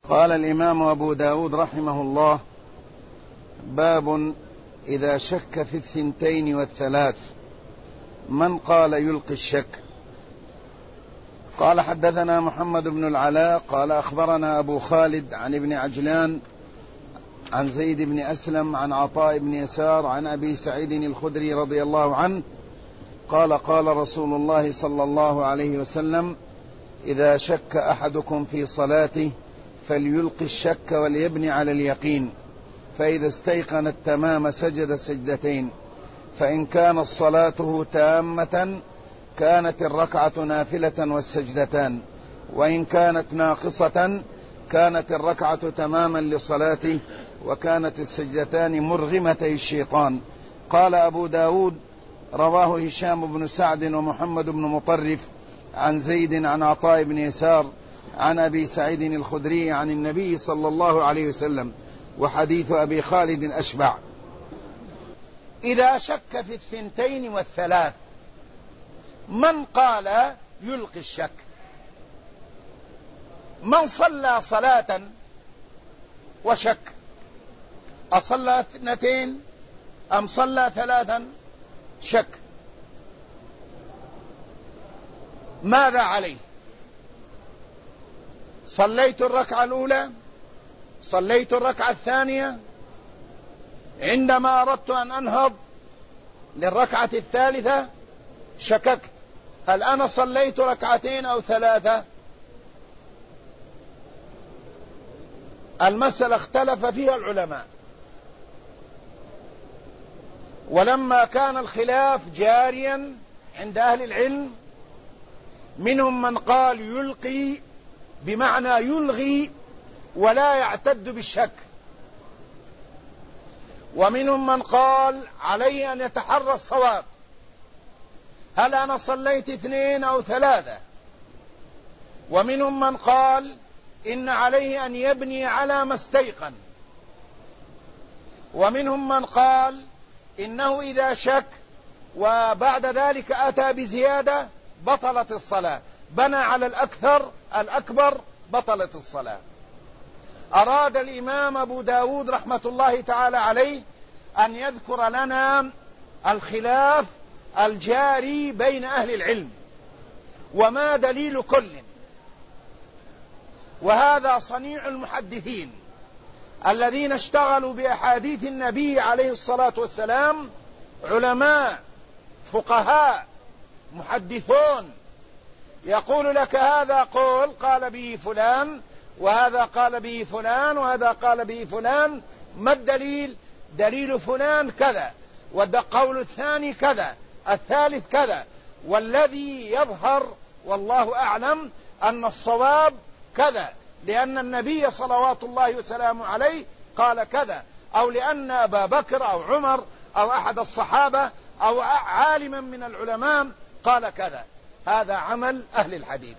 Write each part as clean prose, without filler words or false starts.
قال الإمام أبو داود رحمه الله: باب إذا شك في 2 و3 من قال يلقي الشك. قال: حدثنا محمد بن العلاء قال أخبرنا أبو خالد عن ابن عجلان عن زيد بن أسلم عن عطاء بن يسار عن أبي سعيد الخدري رضي الله عنه قال: قال رسول الله صلى الله عليه وسلم: إذا شك أحدكم في صلاته فليلقي الشك وليبني على اليقين، فإذا استيقن التمام سجد سجدتين، فإن كانت صلاته تامة كانت الركعة نافلة والسجدتان، وإن كانت ناقصة كانت الركعة تماما لصلاته، وكانت السجدتان مرغمتي الشيطان. قال أبو داود: رواه هشام بن سعد ومحمد بن مطرف عن زيد عن عطاء بن يسار عن أبي سعيد الخدري عن النبي صلى الله عليه وسلم، وحديث أبي خالد أشبع. إذا شك في 2 و3 من قال يلقي الشك؟ من صلى صلاة وشك أصلى 2 أم صلى 3 شك، ماذا عليه؟ صليت الركعة الأولى، صليت الركعة الثانية، عندما أردت أن أنهض للركعة الثالثة شككت، هل أنا صليت 2 أو 3؟ المسألة اختلف فيها العلماء، ولما كان الخلاف جاريا عند أهل العلم منهم من قال يلقي بمعنى يلغي ولا يعتد بالشك، ومنهم من قال عليه أن يتحرى الصواب، هل أنا صليت 2 أو 3؟ ومنهم من قال إن عليه أن يبني على ما استيقن، ومنهم من قال إنه إذا شك وبعد ذلك أتى بزيادة بطلت الصلاة، بنى على الأكبر بطلت الصلاة. أراد الإمام أبو داود رحمة الله تعالى عليه أن يذكر لنا الخلاف الجاري بين أهل العلم وما دليل كل، وهذا صنيع المحدثين الذين اشتغلوا بأحاديث النبي عليه الصلاة والسلام، علماء فقهاء محدثون، يقول لك هذا قول قال به فلان، وهذا قال به فلان، وهذا قال به فلان، ما الدليل؟ دليل فلان كذا، والقول الثاني كذا، الثالث كذا، والذي يظهر والله أعلم أن الصواب كذا، لأن النبي صلوات الله وسلامه عليه قال كذا، أو لأن أبا بكر أو عمر أو أحد الصحابة أو عالما من العلماء قال كذا. هذا عمل أهل الحديث.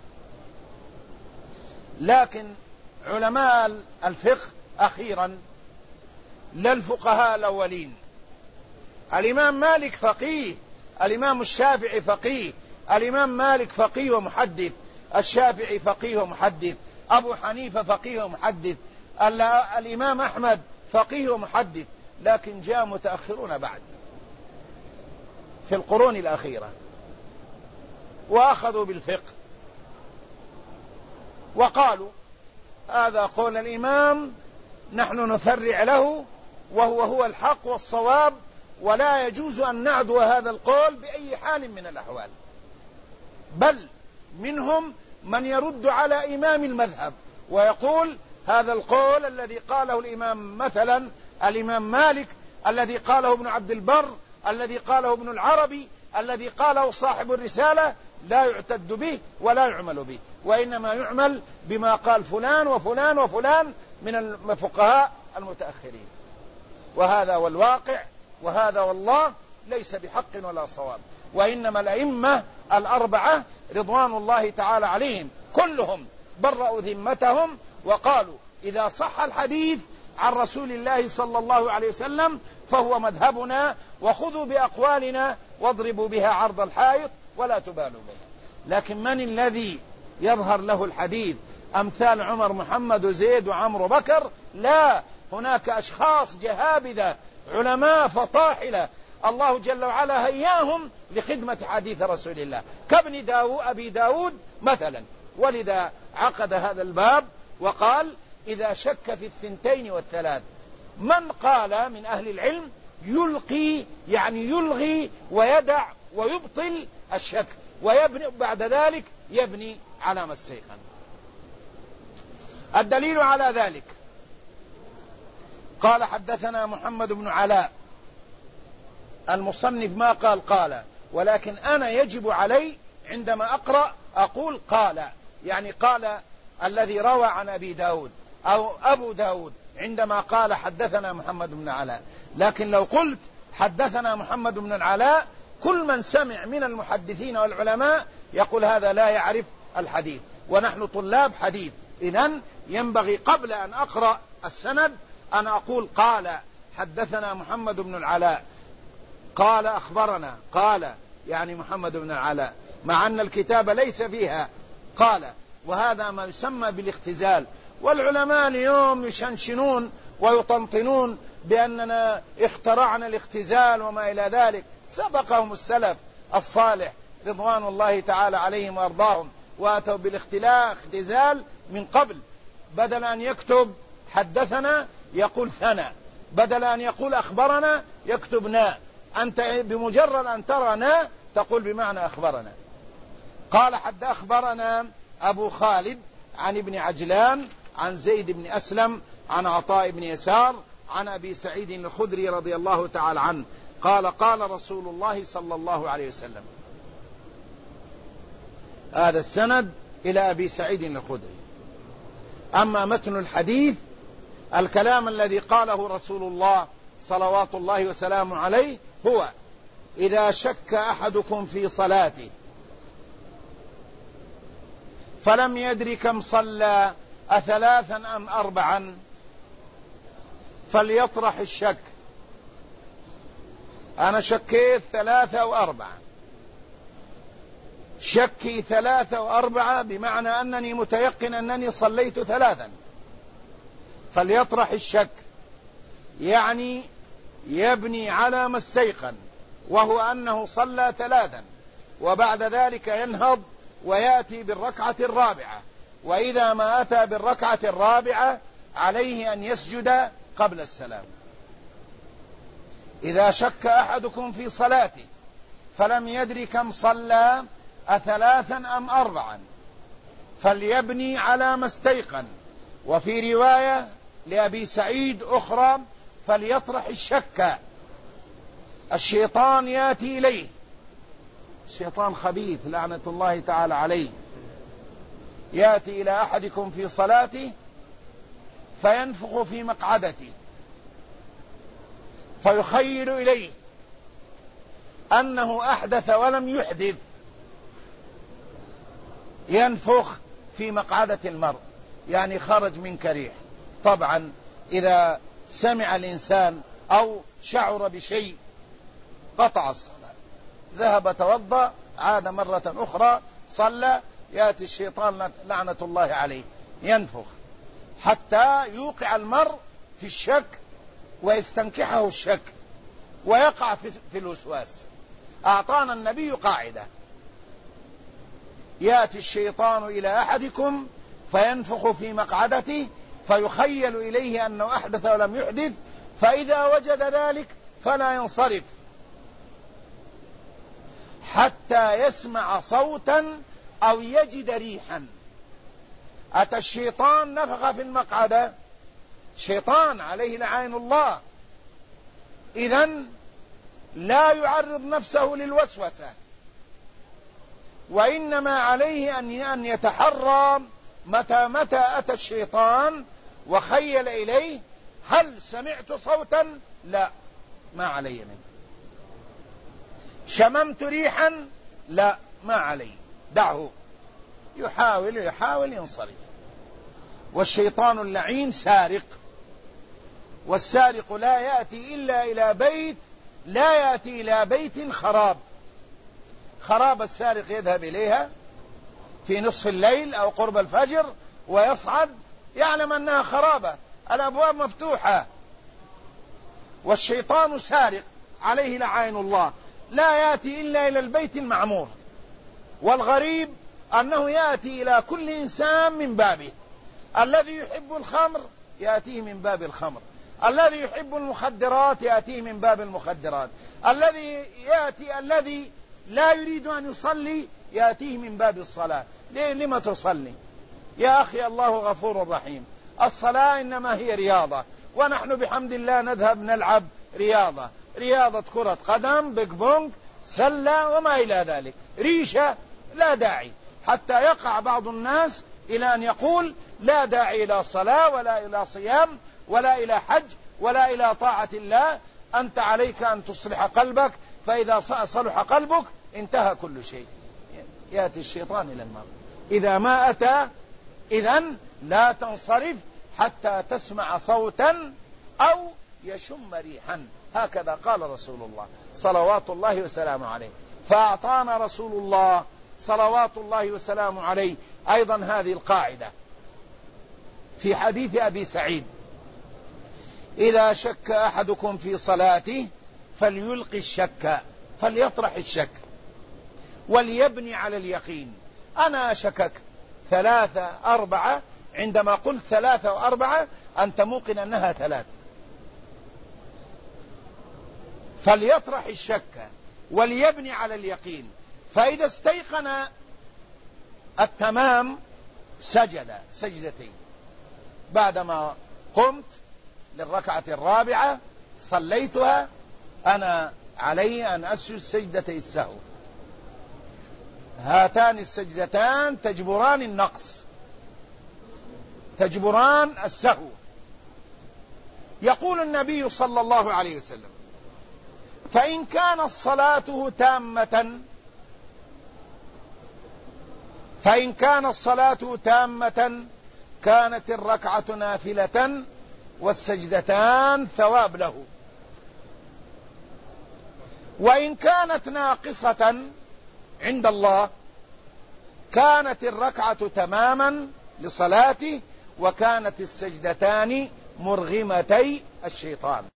لكن علماء الفقه أخيرا لا الفقهاء الأولين، الإمام مالك فقيه، الإمام الشافعي فقيه، الإمام مالك فقيه ومحدث، الشافعي فقيه ومحدث، أبو حنيفة فقيه ومحدث، الإمام أحمد فقيه ومحدث، لكن جاء متأخرون بعد في القرون الأخيرة وأخذوا بالفقه وقالوا هذا قول الإمام نحن نفرع له وهو الحق والصواب، ولا يجوز أن نعدو هذا القول بأي حال من الأحوال. بل منهم من يرد على إمام المذهب ويقول هذا القول الذي قاله الإمام مثلا الإمام مالك، الذي قاله ابن عبد البر، الذي قاله ابن العربي، الذي قاله صاحب الرسالة، لا يعتد به ولا يعمل به، وإنما يعمل بما قال فلان وفلان وفلان من الفقهاء المتأخرين. وهذا والواقع، وهذا والله ليس بحق ولا صواب، وإنما الأئمة الأربعة رضوان الله تعالى عليهم كلهم برأوا ذمتهم وقالوا إذا صح الحديث عن رسول الله صلى الله عليه وسلم فهو مذهبنا، وخذوا بأقوالنا واضربوا بها عرض الحائط ولا تبالوا بها. لكن من الذي يظهر له الحديث أمثال عمر محمد وزيد وعمرو بكر، لا، هناك أشخاص جهابذة علماء فطاحلة الله جل وعلا هياهم لخدمة حديث رسول الله كابن أبي داود مثلا. ولذا عقد هذا الباب وقال إذا شك في الثنتين والثلاث، من قال من أهل العلم يلقي يعني يلغي ويدع ويبطل الشك ويبني بعد ذلك يبني على ما استيقن. الدليل على ذلك قال حدثنا محمد بن علاء، المصنف ما قال، ولكن أنا يجب علي عندما أقرأ أقول قال، يعني قال الذي روى عن أبي داود أو أبو داود عندما قال حدثنا محمد بن علاء. لكن لو قلت حدثنا محمد بن العلاء كل من سمع من المحدثين والعلماء يقول هذا لا يعرف الحديث، ونحن طلاب حديث، إذن ينبغي قبل أن أقرأ السند أن أقول قال حدثنا محمد بن العلاء، قال أخبرنا، قال يعني محمد بن العلاء، مع أن الكتاب ليس فيها قال، وهذا ما يسمى بالاختزال. والعلماء اليوم يشنشنون ويطنطنون بأننا اخترعنا الاختزال وما إلى ذلك، سبقهم السلف الصالح رضوان الله تعالى عليهم وأرضاهم وأتوا بالاختزال من قبل، بدل أن يكتب حدثنا يقول ثنى، بدل أن يقول أخبرنا يكتب نا، أنت بمجرد أن ترى نا تقول بمعنى أخبرنا. قال حد أخبرنا أبو خالد عن ابن عجلان عن زيد بن أسلم عن عطاء بن يسار عن أبي سعيد الخدري رضي الله تعالى عنه قال قال رسول الله صلى الله عليه وسلم. هذا السند إلى أبي سعيد الخدري. أما متن الحديث الكلام الذي قاله رسول الله صلوات الله وسلامه عليه هو إذا شك أحدكم في صلاته فلم يدر كم صلى أثلاثا أم أربعا فليطرح الشك. أنا شكيت 3 أو 4، شكي 3 أو 4 بمعنى أنني متيقن أنني صليت 3، فليطرح الشك، يعني يبني على ما استيقن وهو أنه صلى 3، وبعد ذلك ينهض ويأتي بالركعة الرابعة، وإذا ما أتى بالركعة الرابعة عليه أن يسجد قبل السلام. إذا شك أحدكم في صلاته فلم يدر كم صلى أثلاثا أم 4 فليبني على ما استيقن. وفي رواية لأبي سعيد أخرى فليطرح الشك. الشيطان يأتي إليه، الشيطان خبيث لعنة الله تعالى عليه، يأتي إلى أحدكم في صلاته فينفخ في مقعدته فيخيل إليه أنه أحدث ولم يحدث، ينفخ في مقعدة المرء يعني خرج من كريح. طبعا إذا سمع الإنسان أو شعر بشيء قطع الصلاة، ذهب توضأ عاد مرة أخرى صلى، يأتي الشيطان لعنة الله عليه ينفخ حتى يوقع المرء في الشك ويستنكحه الشك ويقع في الوسواس. أعطانا النبي قاعدة: يأتي الشيطان إلى أحدكم فينفخ في مقعدته فيخيل إليه أنه أحدث ولم يحدث، فإذا وجد ذلك فلا ينصرف حتى يسمع صوتا أو يجد ريحا. أتى الشيطان نفخ في المقعدة، شيطان عليه لعين الله، إذن لا يعرض نفسه للوسوسة، وإنما عليه أن يتحرى متى أتى الشيطان وخيل إليه هل سمعت صوتا؟ لا، ما علي منه. شممت ريحا؟ لا، ما علي، دعه يحاول ينصرف. والشيطان اللعين سارق، والسارق لا يأتي إلا إلى بيت، لا يأتي إلى بيت خراب السارق يذهب إليها في نصف الليل أو قرب الفجر ويصعد يعلم أنها خرابة، الأبواب مفتوحة، والشيطان سارق عليه لعائن الله، لا يأتي إلا إلى البيت المعمور. والغريب أنه يأتي إلى كل إنسان من بابه. الذي يحب الخمر يأتيه من باب الخمر، الذي يحب المخدرات يأتيه من باب المخدرات، الذي لا يريد أن يصلي يأتيه من باب الصلاة. لما تصلي يا أخي؟ الله غفور رحيم. الصلاة إنما هي رياضة، ونحن بحمد الله نذهب نلعب رياضة كرة قدم، بيج بونج، سلة وما إلى ذلك، ريشة. لا داعي، حتى يقع بعض الناس إلى أن يقول لا داعي إلى صلاة ولا إلى صيام ولا إلى حج ولا إلى طاعة الله. أنت عليك أن تصلح قلبك، فإذا صلح قلبك انتهى كل شيء. يأتي الشيطان إلى المرء، إذا ما أتى إذن لا تنصرف حتى تسمع صوتا أو يشم ريحا، هكذا قال رسول الله صلوات الله وسلامه عليه. فأعطانا رسول الله صلوات الله وسلامه عليه أيضا هذه القاعدة في حديث أبي سعيد: إذا شك أحدكم في صلاته فليلقي الشك، فليطرح الشك وليبني على اليقين. أنا شككت 3 4، عندما قلت 3 و4 أنت موقن أنها 3. فليطرح الشك وليبني على اليقين، فإذا استيقن التمام سجد سجدتين. بعدما قمت للركعة الرابعة صليتها، أنا علي أن أسجد سجدتي السهو. هاتان السجدتان تجبران النقص، تجبران السهو. يقول النبي صلى الله عليه وسلم: فإن كانت صلاته تامة كانت الركعة نافلة والسجدتان ثواب له. وإن كانت ناقصة عند الله كانت الركعة تماما لصلاته، وكانت السجدتان مرغمتي الشيطان.